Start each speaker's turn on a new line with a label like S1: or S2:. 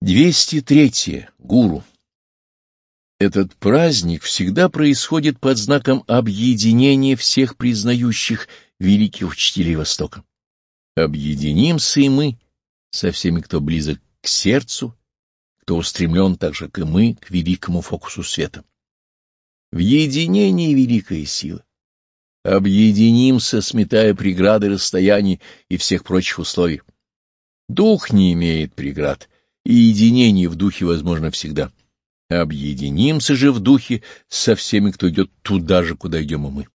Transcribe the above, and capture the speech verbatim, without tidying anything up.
S1: двести три. Гуру. Этот праздник всегда происходит под знаком объединения всех признающих великих учителей Востока. Объединимся и мы со всеми, кто близок к сердцу, кто устремлен так же, как и мы, к великому фокусу света. В единении великая сила. Объединимся, сметая преграды расстояний и всех прочих условий. Дух не имеет преград, и единение в духе возможно всегда. Объединимся же в духе со всеми, кто идет туда же, куда идем и мы.